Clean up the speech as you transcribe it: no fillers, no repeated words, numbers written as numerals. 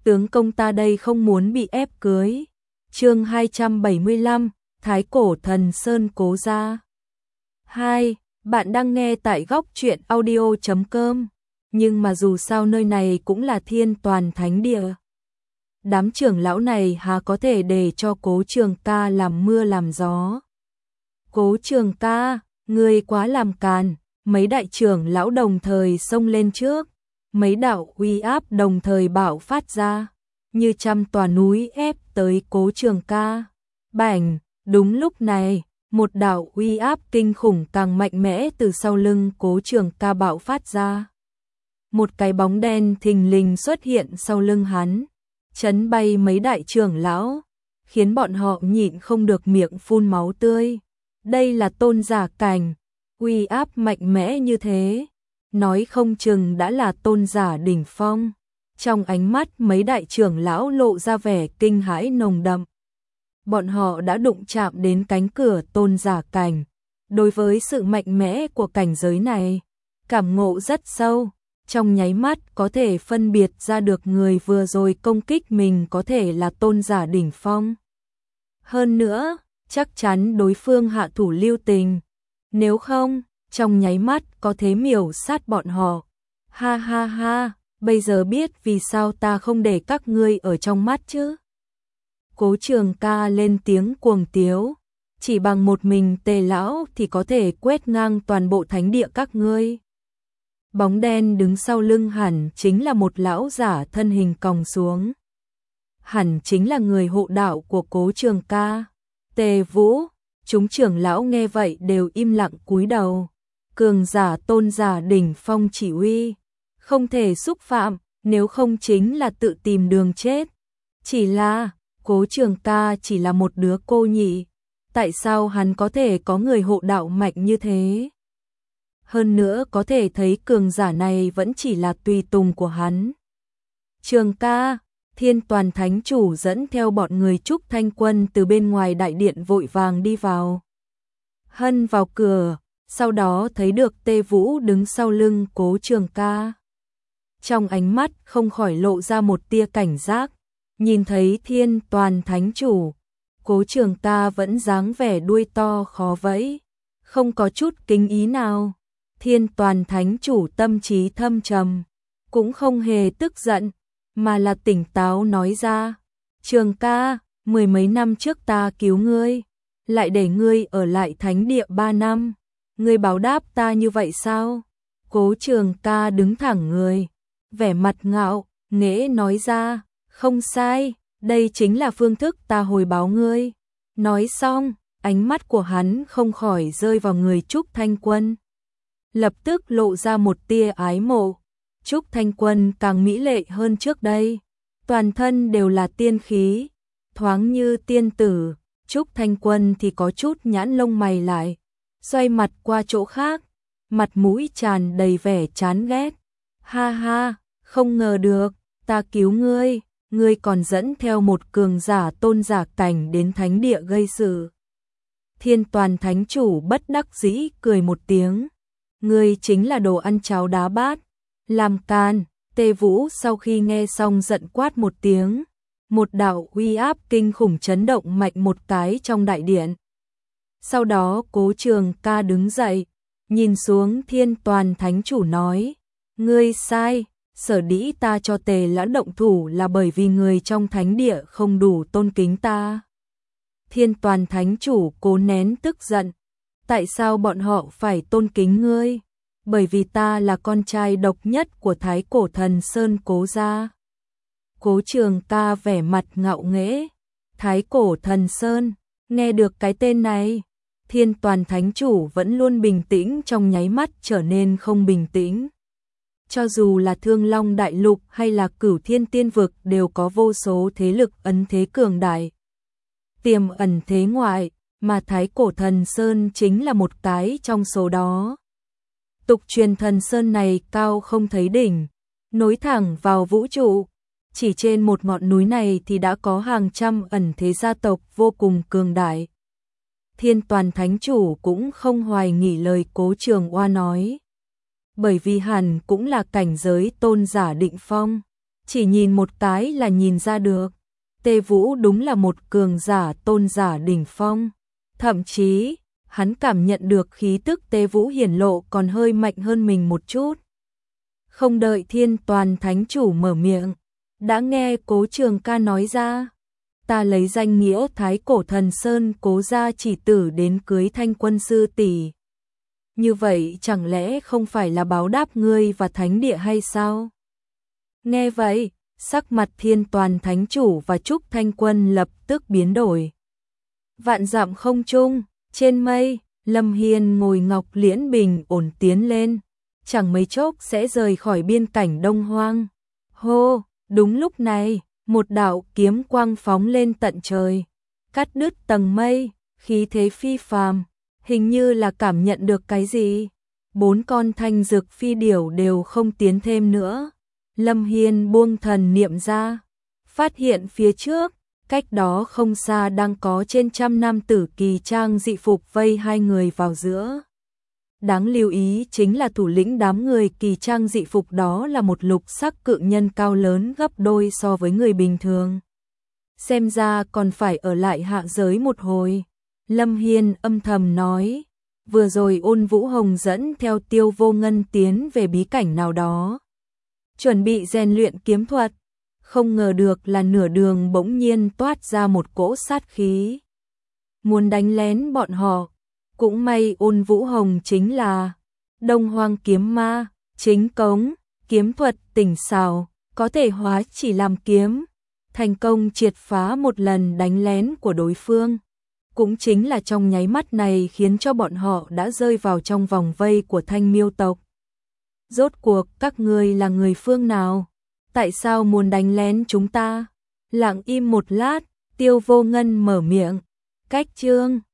tướng công ta đây không muốn bị ép cưới. Chương 275, Thái Cổ Thần Sơn Cố Gia. 2. Bạn đang nghe tại góc truyện audio.com. Nhưng mà dù sao nơi này cũng là Thiên Toàn Thánh Địa. Đám trưởng lão này há có thể để cho Cố Trường Ca làm mưa làm gió. Cố Trường Ca, ngươi quá làm càn. Mấy đại trưởng lão đồng thời xông lên trước. Mấy đạo uy áp đồng thời bạo phát ra, như trăm tòa núi ép tới Cố Trường Ca. Bảnh, đúng lúc này, một đạo uy áp kinh khủng càng mạnh mẽ từ sau lưng Cố Trường Ca bạo phát ra. Một cái bóng đen thình lình xuất hiện sau lưng hắn, chấn bay mấy đại trưởng lão, khiến bọn họ nhịn không được miệng phun máu tươi. Đây là tôn giả cảnh, uy áp mạnh mẽ như thế, nói không chừng đã là tôn giả đỉnh phong. Trong ánh mắt mấy đại trưởng lão lộ ra vẻ kinh hãi nồng đậm. Bọn họ đã đụng chạm đến cánh cửa tôn giả cảnh. Đối với sự mạnh mẽ của cảnh giới này, cảm ngộ rất sâu, trong nháy mắt có thể phân biệt ra được người vừa rồi công kích mình có thể là tôn giả đỉnh phong. Hơn nữa, chắc chắn đối phương hạ thủ lưu tình. Nếu không, trong nháy mắt có thể miểu sát bọn họ. Ha ha ha, bây giờ biết vì sao ta không để các ngươi ở trong mắt chứ. Cố Trường Ca lên tiếng cuồng tiếu, chỉ bằng một mình Tề lão thì có thể quét ngang toàn bộ thánh địa các ngươi. Bóng đen đứng sau lưng hẳn chính là một lão giả thân hình còng xuống. Hẳn chính là người hộ đạo của Cố Trường Ca. Tề Vũ, chúng trưởng lão nghe vậy đều im lặng cúi đầu. Cường giả tôn giả đỉnh phong chỉ huy, không thể xúc phạm, nếu không chính là tự tìm đường chết. Chỉ là, Cố Trường Ca chỉ là một đứa cô nhị, tại sao hắn có thể có người hộ đạo mạnh như thế? Hơn nữa có thể thấy cường giả này vẫn chỉ là tùy tùng của hắn. Trường Ca, Thiên Toàn Thánh Chủ dẫn theo bọn người Trúc Thanh Quân từ bên ngoài đại điện vội vàng đi vào. Hân vào cửa, sau đó thấy được Tê Vũ đứng sau lưng Cố Trường Ca. Trong ánh mắt không khỏi lộ ra một tia cảnh giác, nhìn thấy Thiên Toàn Thánh Chủ, Cố Trường Ca vẫn dáng vẻ đuôi to khó vẫy, không có chút kính ý nào. Thiên Toàn Thánh Chủ tâm trí thâm trầm, cũng không hề tức giận, mà là tỉnh táo nói ra, Trường Ca, mười mấy năm trước ta cứu ngươi, lại để ngươi ở lại thánh địa 3 năm, ngươi báo đáp ta như vậy sao? Cố Trường Ca đứng thẳng người, vẻ mặt ngạo, nghễ nói ra, không sai, đây chính là phương thức ta hồi báo ngươi. Nói xong, ánh mắt của hắn không khỏi rơi vào người Trúc Thanh Quân. Lập tức lộ ra một tia ái mộ. Trúc Thanh Quân càng mỹ lệ hơn trước đây, toàn thân đều là tiên khí, thoáng như tiên tử. Trúc Thanh Quân thì có chút nhãn lông mày lại, xoay mặt qua chỗ khác, mặt mũi tràn đầy vẻ chán ghét. Ha ha, không ngờ được, ta cứu ngươi, ngươi còn dẫn theo một cường giả tôn giả cảnh đến thánh địa gây sự. Thiên Toàn Thánh Chủ bất đắc dĩ cười một tiếng, ngươi chính là đồ ăn cháo đá bát, làm can. Tê Vũ sau khi nghe xong giận quát một tiếng, một đạo uy áp kinh khủng chấn động mạnh một cái trong đại điện. Sau đó Cố Trường Ca đứng dậy, nhìn xuống Thiên Toàn Thánh Chủ nói, ngươi sai, sở dĩ ta cho Tề lão động thủ là bởi vì người trong thánh địa không đủ tôn kính ta. Thiên Toàn Thánh Chủ cố nén tức giận, tại sao bọn họ phải tôn kính ngươi? Bởi vì ta là con trai độc nhất của Thái Cổ Thần Sơn Cố gia. Cố Trường Ca vẻ mặt ngạo nghễ, Thái Cổ Thần Sơn, nghe được cái tên này, Thiên Toàn Thánh Chủ vẫn luôn bình tĩnh trong nháy mắt trở nên không bình tĩnh. Cho dù là Thương Long Đại Lục hay là Cửu Thiên Tiên Vực đều có vô số thế lực ấn thế cường đại, tiềm ẩn thế ngoại, mà Thái Cổ Thần Sơn chính là một cái trong số đó. Tục truyền thần sơn này cao không thấy đỉnh, nối thẳng vào vũ trụ. Chỉ trên một ngọn núi này thì đã có hàng trăm ẩn thế gia tộc vô cùng cường đại. Thiên Toàn Thánh Chủ cũng không hoài nghỉ lời Cố Trường Oa nói. Bởi vì hẳn cũng là cảnh giới tôn giả định phong. chỉ nhìn một cái là nhìn ra được. Tê Vũ đúng là một cường giả tôn giả đỉnh phong. Thậm chí, hắn cảm nhận được khí tức Tê Vũ hiển lộ còn hơi mạnh hơn mình một chút. Không đợi Thiên Toàn Thánh Chủ mở miệng, đã nghe Cố Trường Ca nói ra. Ta lấy danh nghĩa Thái Cổ Thần Sơn Cố gia chỉ tử đến cưới Thanh Quân sư tỷ. Như vậy chẳng lẽ không phải là báo đáp ngươi và thánh địa hay sao? Nghe vậy, sắc mặt Thiên Toàn Thánh Chủ và Trúc Thanh Quân lập tức biến đổi. Vạn dặm không trung, trên mây, Lâm Hiên ngồi ngọc liễn bình ổn tiến lên, chẳng mấy chốc sẽ rời khỏi biên cảnh Đông Hoang. Hô, đúng lúc này, một đạo kiếm quang phóng lên tận trời, cắt đứt tầng mây, khí thế phi phàm, hình như là cảm nhận được cái gì. 4 con thanh dực phi điểu đều không tiến thêm nữa. Lâm Hiên buông thần niệm ra, phát hiện phía trước, cách đó không xa đang có trên trăm nam tử kỳ trang dị phục vây hai người vào giữa. Đáng lưu ý chính là thủ lĩnh đám người kỳ trang dị phục đó là một lục sắc cự nhân cao lớn gấp đôi so với người bình thường. Xem ra còn phải ở lại hạ giới một hồi. Lâm Hiên âm thầm nói, vừa rồi Ôn Vũ Hồng dẫn theo Tiêu Vô Ngân tiến về bí cảnh nào đó, chuẩn bị rèn luyện kiếm thuật, không ngờ được là nửa đường bỗng nhiên toát ra một cỗ sát khí, muốn đánh lén bọn họ. Cũng may Ôn Vũ Hồng chính là Đông Hoang kiếm ma, chính cống, kiếm thuật tỉnh xảo, có thể hóa chỉ làm kiếm, thành công triệt phá một lần đánh lén của đối phương. Cũng chính là trong nháy mắt này khiến cho bọn họ đã rơi vào trong vòng vây của Thanh Miêu tộc. Rốt cuộc các ngươi là người phương nào? Tại sao muốn đánh lén chúng ta? Lặng im một lát, Tiêu Vô Ngân mở miệng. Cách chương